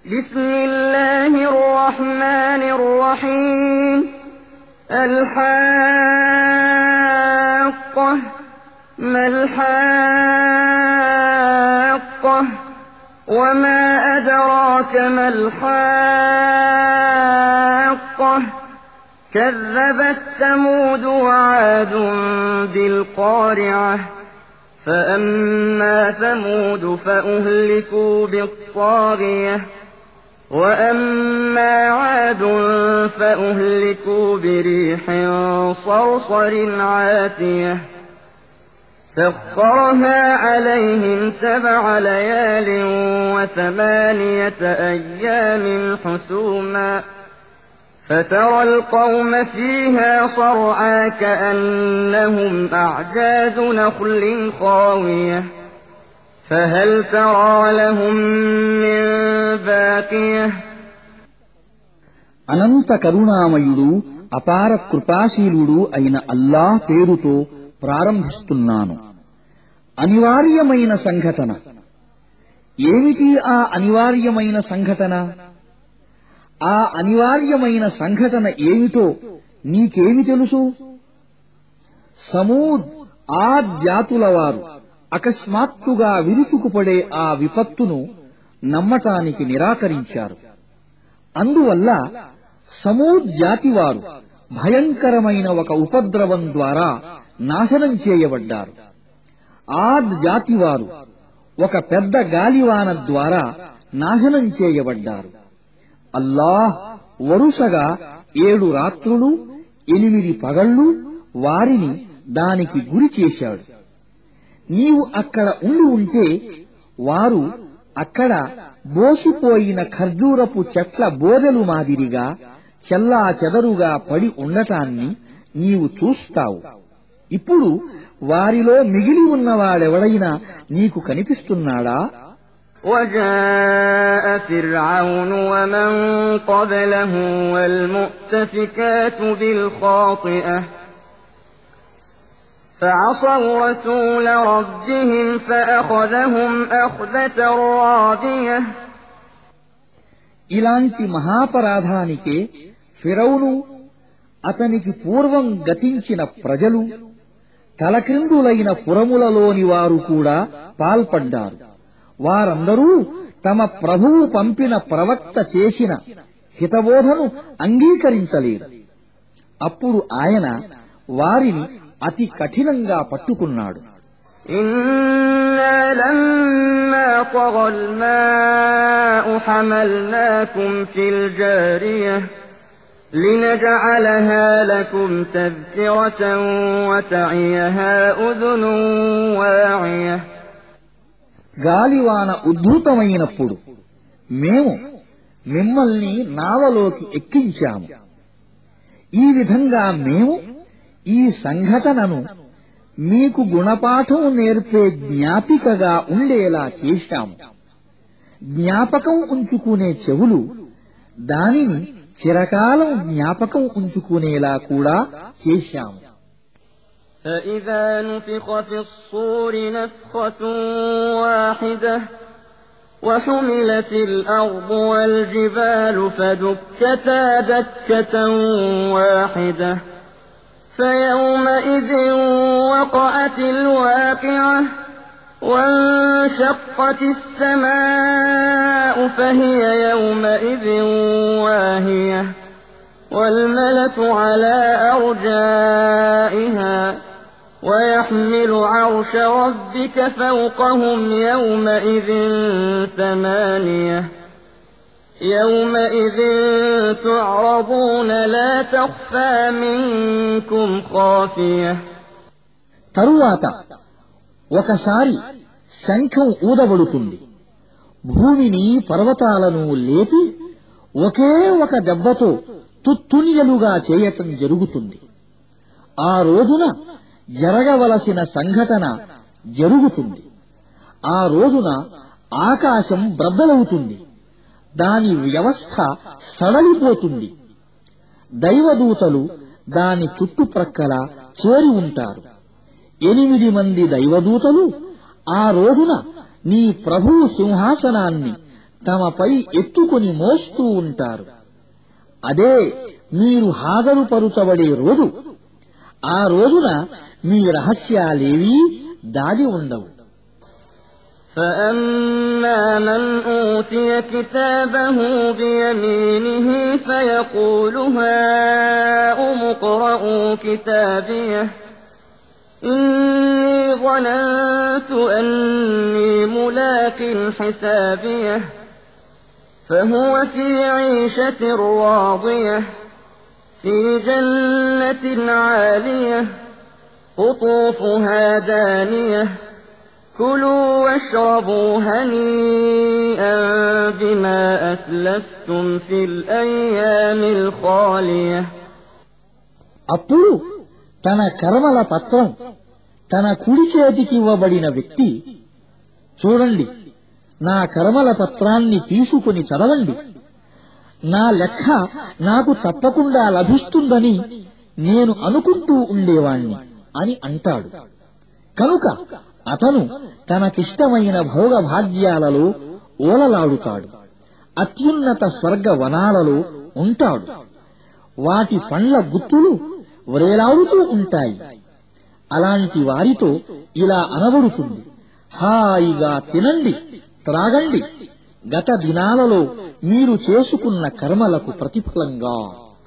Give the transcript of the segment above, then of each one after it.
بسم الله الرحمن الرحيم الحاقة ما الحاقة وما أدراك ما الحاقة كذبت ثمود وعاد بالقارعة فأما ثمود فأهلكوا بالطاغية وأما عاد فأهلكوا بريح صرصر عاتية سخرها عليهم 7 ليال و8 أيام حسوما فترى القوم فيها صرعى كأنهم أعجاز نخل خاوية فهل ترى لهم من باقية అనంత కరుణామయుడు అపార కృపాశీలుడు అయిన అల్లాహ్ పేరుతో ప్రారంభిస్తున్నాను. అనివార్యమైన సంఘటన. ఏమిటి ఆ అనివార్యమైన సంఘటన? ఆ అనివార్యమైన సంఘటన ఏమిటో నీకేమి తెలుసు? సమూద్, ఆద్ జాతుల వారు అకస్మాత్తుగా విరుచుకుపడే ఆ విపత్తును నమ్మటానికి నిరాకరించారు. అందువల్ల సమూద్ జాతివారు భయంకరమైన ఒక ఉపద్రవం ద్వారా నాశనం చేయబడ్డారు. ఆద్ జాతివారు ఒక పెద్ద గాలివాన ద్వారా నాశనం చేయబడ్డారు. అల్లాహ్ వరుసగా 7 రాత్రులు 8 పగళ్లు వారిని దానికి గురి చేశాడు. నీవు అక్కడ ఉంటే వారు అక్కడ బోసిపోయిన ఖర్జూరపు చెట్ల బోదెలు మాదిరిగా చెల్లాచెదరుగా పడి ఉండటాన్ని నీవు చూస్తావు. ఇప్పుడు వారిలో మిగిలి ఉన్నవాడెవడైనా నీకు కనిపిస్తున్నాడా? وجاء فرعون ومن قبله والمؤتفكات بالخاطئة فعصوا رسول ربهم فأخذهم أخذة رابية ఇలాంటి మహాపరాధానికే ఫిరౌను అతనికి పూర్వం గతించిన ప్రజలు తలక్రిందులైన పురములలోని వారు కూడా పాల్పడ్డారు. వారందరూ తమ ప్రభువు పంపిన ప్రవక్త చేసిన హితబోధను అంగీకరించలేదు. అప్పుడు ఆయన వారిని అతి కఠినంగా పట్టుకున్నాడు. إنا لما طغى الماء حملناكم في الجارية لنجعلها لكم تذكرة وتعيها أذن واعية గాలివాన ఉద్ధృతమైనప్పుడు మేము మిమ్మల్ని నావలోకి ఎక్కించాము. ఈ విధంగా మేము ఈ సంఘటనను మీకు గుణపాఠం నేర్పే జ్ఞాపికగా ఉండేలా చేశాము. జ్ఞాపకం ఉంచుకునే చెవులు దానిని చిరకాలం జ్ఞాపకం ఉంచుకునేలా కూడా చేశాము. فإذا نفخ في الصور نفخة واحدة وحملت الأرض والجبال فدكتا دكة واحدة فيومئذ وقعت الواقعة وانشقت السماء فهي يومئذ واهية والملك على أرجائها ويحمل عرش ربك فوقهم يومئذ 8 يومئذ تعرضون لا تخفى منكم خافية తరువాత ఒకసారి శంఖం ఊదబడుతుంది. భూమిని పర్వతాలను లేపి ఒకే ఒక దెబ్బతో తుత్తునియలుగా చేయటం జరుగుతుంది. ఆ రోజున జరగవలసిన సంఘటన జరుగుతుంది. ఆ రోజున ఆకాశం బ్రద్దలవుతుంది. దాని వ్యవస్థ సడలిపోతుంది. దైవదూతలు దాని చుట్టుప్రక్కల చేరి ఉంటారు. 8 మంది దైవదూతలు ఆ రోజున నీ ప్రభువు సింహాసనాన్ని తమపై ఎత్తుకొని మోస్తూ ఉంటారు. అదే మీరు హాజరుపరుచబడే రోజు. ఆ రోజున మీ రహస్యాలేవీ దాగి ఉండవు. فأما من أوتي كتابه بيمينه فيقول هاؤم اقرءوا كتابيه إني ظننت أني ملاق حسابيه فهو في عيشة راضية في جنة عالية قطوفها دانية كلوا واشربوا هنيئا بما أسلفتم في الأيام الخالية. అప్పుడు తన కర్మల పత్రం తన కుడి చేతికి ఇవ్వబడిన వ్యక్తి, చూడండి, నా కర్మల పత్రాన్ని తీసుకుని చదవండి, నా లెక్క నాకు తప్పకుండా లభిస్తుందని నేను అనుకుంటూ ఉండేవాణ్ణి అని అంటాడు. కనుక అతను తనకిష్టమైన భోగభాగ్యాలలో ఓలలాడుతాడు. అత్యున్నత స్వర్గ వనాలలో ఉంటాడు. వాటి పండ్ల గుత్తులు వ్రేలాడుతూ ఉంటాయి. అలాంటి వారితో ఇలా అనబడుతుంది, హాయిగా తినండి, త్రాగండి, గత దినాలలో మీరు చేసుకున్న కర్మలకు ప్రతిఫలంగా.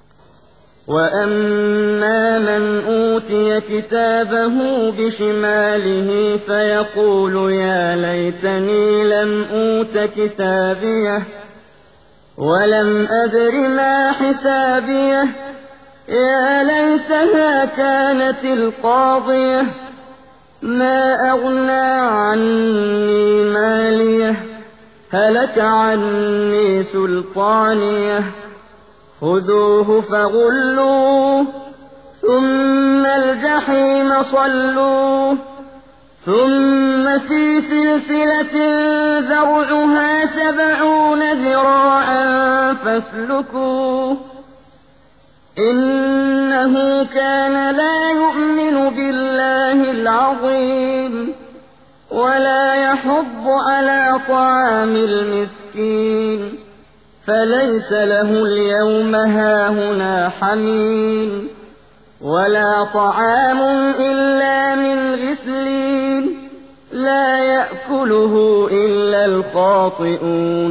وَأَمَّا مَنْ أُوتِيَ كِتَابَهُ بِشِمَالِهِ فَيَقُولُ يَا لَيْتَنِي لَمْ أُوتَ كِتَابِيَهْ وَلَمْ أَدْرِ مَا حِسَابِيَهْ يَا لَيْتَهَا كَانَتِ الْقَاضِيَةَ مَا أَغْنَىٰ عَنِّي مَالِيَهْ هَلَكَ عَنِّي سُلْطَانِيَهْ خذوه فغلوه ثم الجحيم صلوه ثم في سلسلة ذرعها 70 ذراعا فاسلكوه إنه كان لا يؤمن بالله العظيم ولا يحض على طعام المسكين فليس له اليوم هاهنا حميم ولا طعام إلا من غسلين لا يأكله إلا الخاطئون.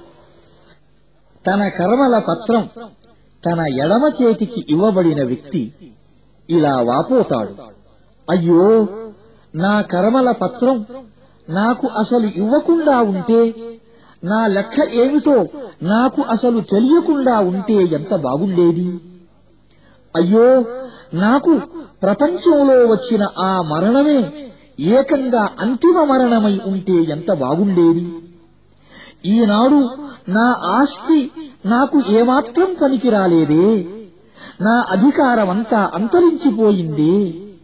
తన కర్మల పత్రం తన ఎడమ చేతికి ఇవ్వబడిన వ్యక్తి ఇలా వాపోతాడు, అయ్యో, నా కర్మల పత్రం నాకు అసలు ఇవ్వకుండా ఉంటే, నా లెక్క ఏమిటో నాకు అసలు తెలియకుండా ఉంటే ఎంత బాగుండేది. అయ్యో, నాకు ప్రపంచంలో వచ్చిన ఆ మరణమే ఏకంగా అంతిమ మరణమై ఉంటే ఎంత బాగుండేది. ఈనాడు నా ఆస్తి నాకు ఏమాత్రం పనికిరాలేదే, నా అధికారమంతా అంతరించిపోయిందే.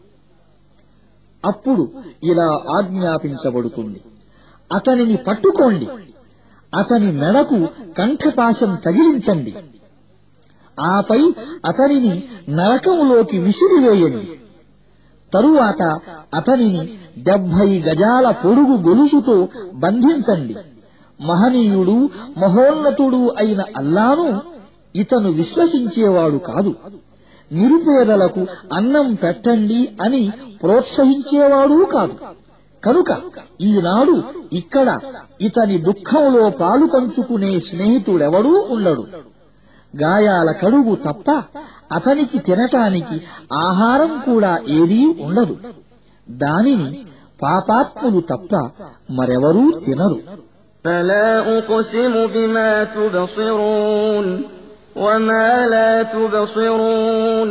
అప్పుడు ఇలా ఆజ్ఞాపించబడుతుంది, అతనిని పట్టుకోండి, అతని మెడకు కంఠపాశం తగిలించండి, ఆపై అతనిని నరకంలోకి విసిరివేయండి. తరువాత అతనిని 70 గజాల పొడుగు గొలుసుతో బంధించండి. మహనీయుడు మహోన్నతుడు అయిన అల్లాను ఇతను విశ్వసించేవాడు కాదు, నిరుపేదలకు అన్నం పెట్టండి అని ప్రోత్సహించేవాడూ కాదు. కనుక ఈనాడు ఇక్కడ ఇతని దుఃఖంలో పాలు పంచుకునే స్నేహితుడెవడూ ఉండడు. గాయాల కడుగు తప్ప అతనికి తినటానికి ఆహారం కూడా ఏదీ ఉండదు. దానిని పాపాత్ములు తప్ప మరెవరూ తినరు. فلا أقسم بما تبصرون وما لا تبصرون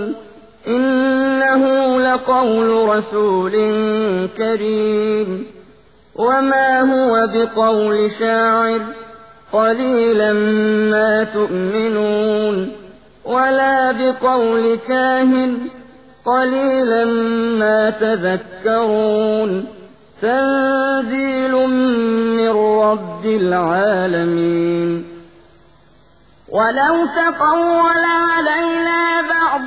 إنه لقول رسول كريم وما هو بقول شاعر قليلا ما تؤمنون ولا بقول كاهن قليلا ما تذكرون تنزيل من رب العالمين ولو تقول علينا بعض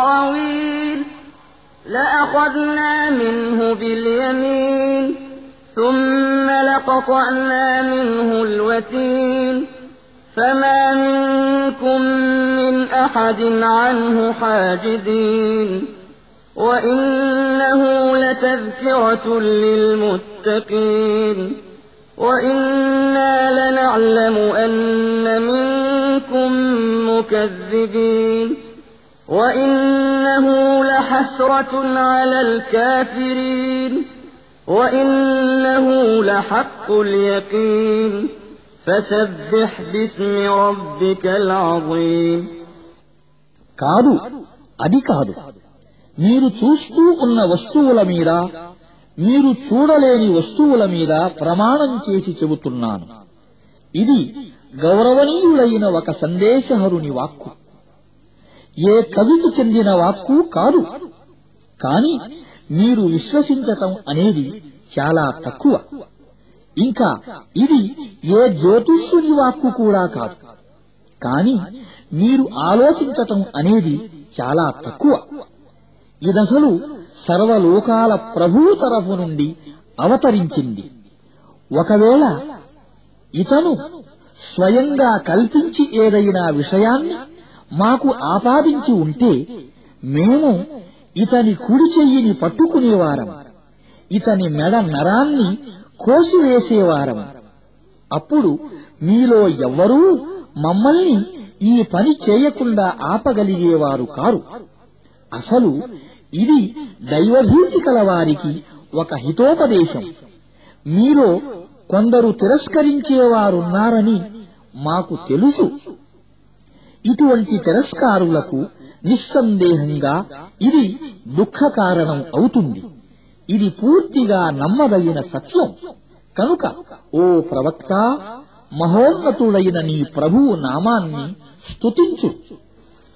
الأقاويل لأخذنا منه باليمين ثم لقطعنا منه الوتين فما منكم من أحد عنه حاجزين وإنه لتذكرة للمتقين وإنا لنعلم أن منكم مكذبين وإنه لحسرة على الكافرين وإنه لحق اليقين فسبح باسم ربك العظيم కాదు అది కాదు మీరు చూస్తూ ఉన్న వస్తువుల మీద మీరు చూడలేని వస్తువుల మీద ప్రమాణం చేసి చెబుతున్నాను ఇది గౌరవనీయుడైన ఒక సందేశహరుని వాక్కు ఏ కవికి చెందిన వాక్కు కాదు కాని మీరు విశ్వసించటం అనేది చాలా తక్కువ ఇంకా ఇది ఏ జ్యోతిష్యుని వాక్కు కూడా కాదు కాని మీరు ఆలోచించటం అనేది చాలా తక్కువ ఇదసలు సర్వలోకాల ప్రభువు తరఫు నుండి అవతరించింది ఒకవేళ ఇతను స్వయంగా కల్పించి ఏదైనా విషయాన్ని మాకు ఆపాదించి ఉంటే మేము ఇతని కుడి చెయ్యిని పట్టుకునేవారం ఇతని మెడ నరాన్ని కోసివేసేవారం అప్పుడు మీలో ఎవ్వరూ మమ్మల్ని ఈ పని చేయకుండా ఆపగలిగేవారు కారు అసలు ఇది దైవభీతి కలవారికి ఒక హితోపదేశం మీలో కొందరు తిరస్కరించేవారున్నారని మాకు తెలుసు ఇటువంటి తిరస్కారులకు నిస్సందేహంగా ఇది దుఃఖ కారణం అవుతుంది ఇది పూర్తిగా నమ్మదగిన సత్యం కనుక ఓ ప్రవక్త మహోన్నతుడైన నీ ప్రభువు నామాన్ని స్తుతించు